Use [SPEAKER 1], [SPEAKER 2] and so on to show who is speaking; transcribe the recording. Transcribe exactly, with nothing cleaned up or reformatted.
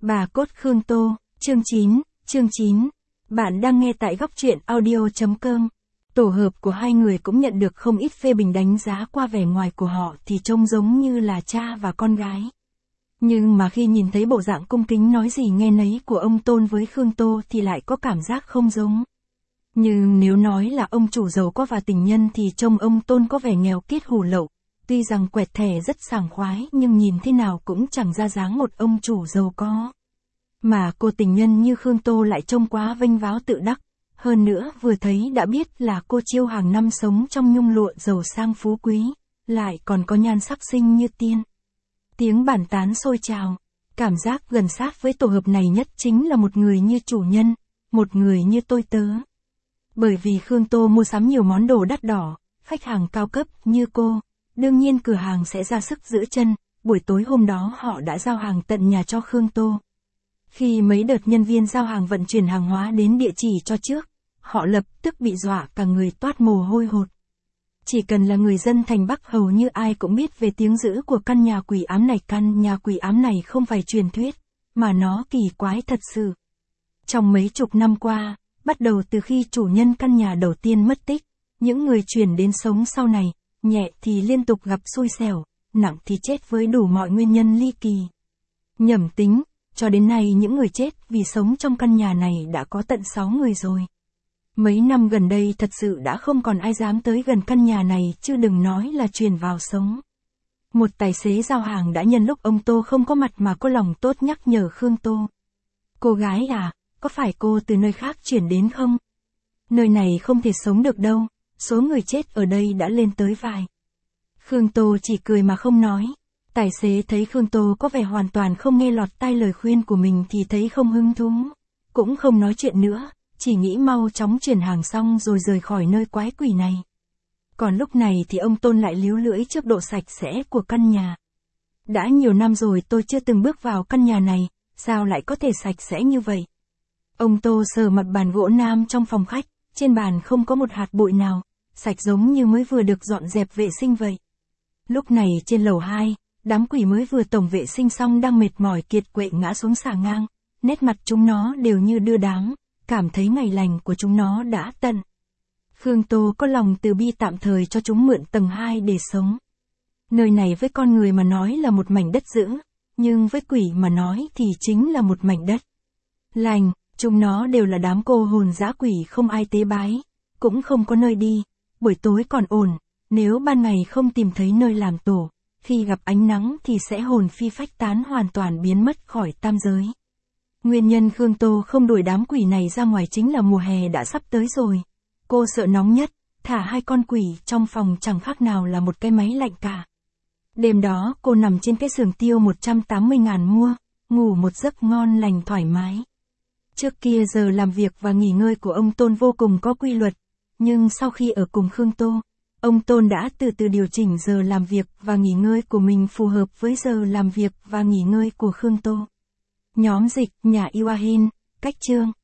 [SPEAKER 1] Bà cốt Khương Tô, chương chín, chương chín. Bạn đang nghe tại góc truyện audio chấm com. Tổ hợp của hai người cũng nhận được không ít phê bình đánh giá qua vẻ ngoài của họ thì trông giống như là cha và con gái. Nhưng mà khi nhìn thấy bộ dạng cung kính nói gì nghe nấy của ông Tôn với Khương Tô thì lại có cảm giác không giống. Nhưng nếu nói là ông chủ giàu có và tình nhân thì trông ông Tôn có vẻ nghèo kiết hủ lậu. Tuy rằng quẹt thẻ rất sảng khoái nhưng nhìn thế nào cũng chẳng ra dáng một ông chủ giàu có. Mà cô tình nhân như Khương Tô lại trông quá vênh váo tự đắc. Hơn nữa vừa thấy đã biết là cô chiêu hàng năm sống trong nhung lụa giàu sang phú quý, lại còn có nhan sắc xinh như tiên. Tiếng bàn tán sôi trào, cảm giác gần sát với tổ hợp này nhất chính là một người như chủ nhân, một người như tôi tớ. Bởi vì Khương Tô mua sắm nhiều món đồ đắt đỏ, khách hàng cao cấp như cô, đương nhiên cửa hàng sẽ ra sức giữ chân, buổi tối hôm đó họ đã giao hàng tận nhà cho Khương Tô. Khi mấy đợt nhân viên giao hàng vận chuyển hàng hóa đến địa chỉ cho trước, họ lập tức bị dọa cả người toát mồ hôi hột. Chỉ cần là người dân thành Bắc hầu như ai cũng biết về tiếng dữ của căn nhà quỷ ám này. Căn nhà quỷ ám này không phải truyền thuyết, mà nó kỳ quái thật sự. Trong mấy chục năm qua, bắt đầu từ khi chủ nhân căn nhà đầu tiên mất tích, những người chuyển đến sống sau này, nhẹ thì liên tục gặp xui xẻo, nặng thì chết với đủ mọi nguyên nhân ly kỳ. Nhẩm tính, cho đến nay những người chết vì sống trong căn nhà này đã có tận sáu người rồi. Mấy năm gần đây thật sự đã không còn ai dám tới gần căn nhà này chứ đừng nói là truyền vào sống. Một tài xế giao hàng đã nhân lúc ông Tô không có mặt mà có lòng tốt nhắc nhở Khương Tô. Cô gái à, có phải cô từ nơi khác chuyển đến không? Nơi này không thể sống được đâu, số người chết ở đây đã lên tới vài. Khương Tô chỉ cười mà không nói. Tài xế thấy Khương Tô có vẻ hoàn toàn không nghe lọt tai lời khuyên của mình thì thấy không hứng thú, cũng không nói chuyện nữa, chỉ nghĩ mau chóng chuyển hàng xong rồi rời khỏi nơi quái quỷ này. Còn lúc này thì ông Tôn lại líu lưỡi trước độ sạch sẽ của căn nhà. Đã nhiều năm rồi tôi chưa từng bước vào căn nhà này, sao lại có thể sạch sẽ như vậy? Ông Tô sờ mặt bàn gỗ nam trong phòng khách, trên bàn không có một hạt bụi nào, sạch giống như mới vừa được dọn dẹp vệ sinh vậy. Lúc này trên lầu hai, đám quỷ mới vừa tổng vệ sinh xong đang mệt mỏi kiệt quệ ngã xuống xà ngang, nét mặt chúng nó đều như đưa đám, cảm thấy ngày lành của chúng nó đã tận. Khương Tô có lòng từ bi tạm thời cho chúng mượn tầng hai để sống. Nơi này với con người mà nói là một mảnh đất dữ, nhưng với quỷ mà nói thì chính là một mảnh đất lành, chúng nó đều là đám cô hồn dã quỷ không ai tế bái, cũng không có nơi đi, buổi tối còn ổn, nếu ban ngày không tìm thấy nơi làm tổ, khi gặp ánh nắng thì sẽ hồn phi phách tán hoàn toàn biến mất khỏi tam giới. Nguyên nhân Khương Tô không đuổi đám quỷ này ra ngoài chính là mùa hè đã sắp tới rồi. Cô sợ nóng nhất, thả hai con quỷ trong phòng chẳng khác nào là một cái máy lạnh cả. Đêm đó cô nằm trên cái giường tiêu một trăm tám mươi ngàn mua, ngủ một giấc ngon lành thoải mái. Trước kia giờ làm việc và nghỉ ngơi của ông Tôn vô cùng có quy luật, nhưng sau khi ở cùng Khương Tô, ông Tôn đã từ từ điều chỉnh giờ làm việc và nghỉ ngơi của mình phù hợp với giờ làm việc và nghỉ ngơi của Khương Tô. Nhóm dịch nhà Iwahin, cách chương.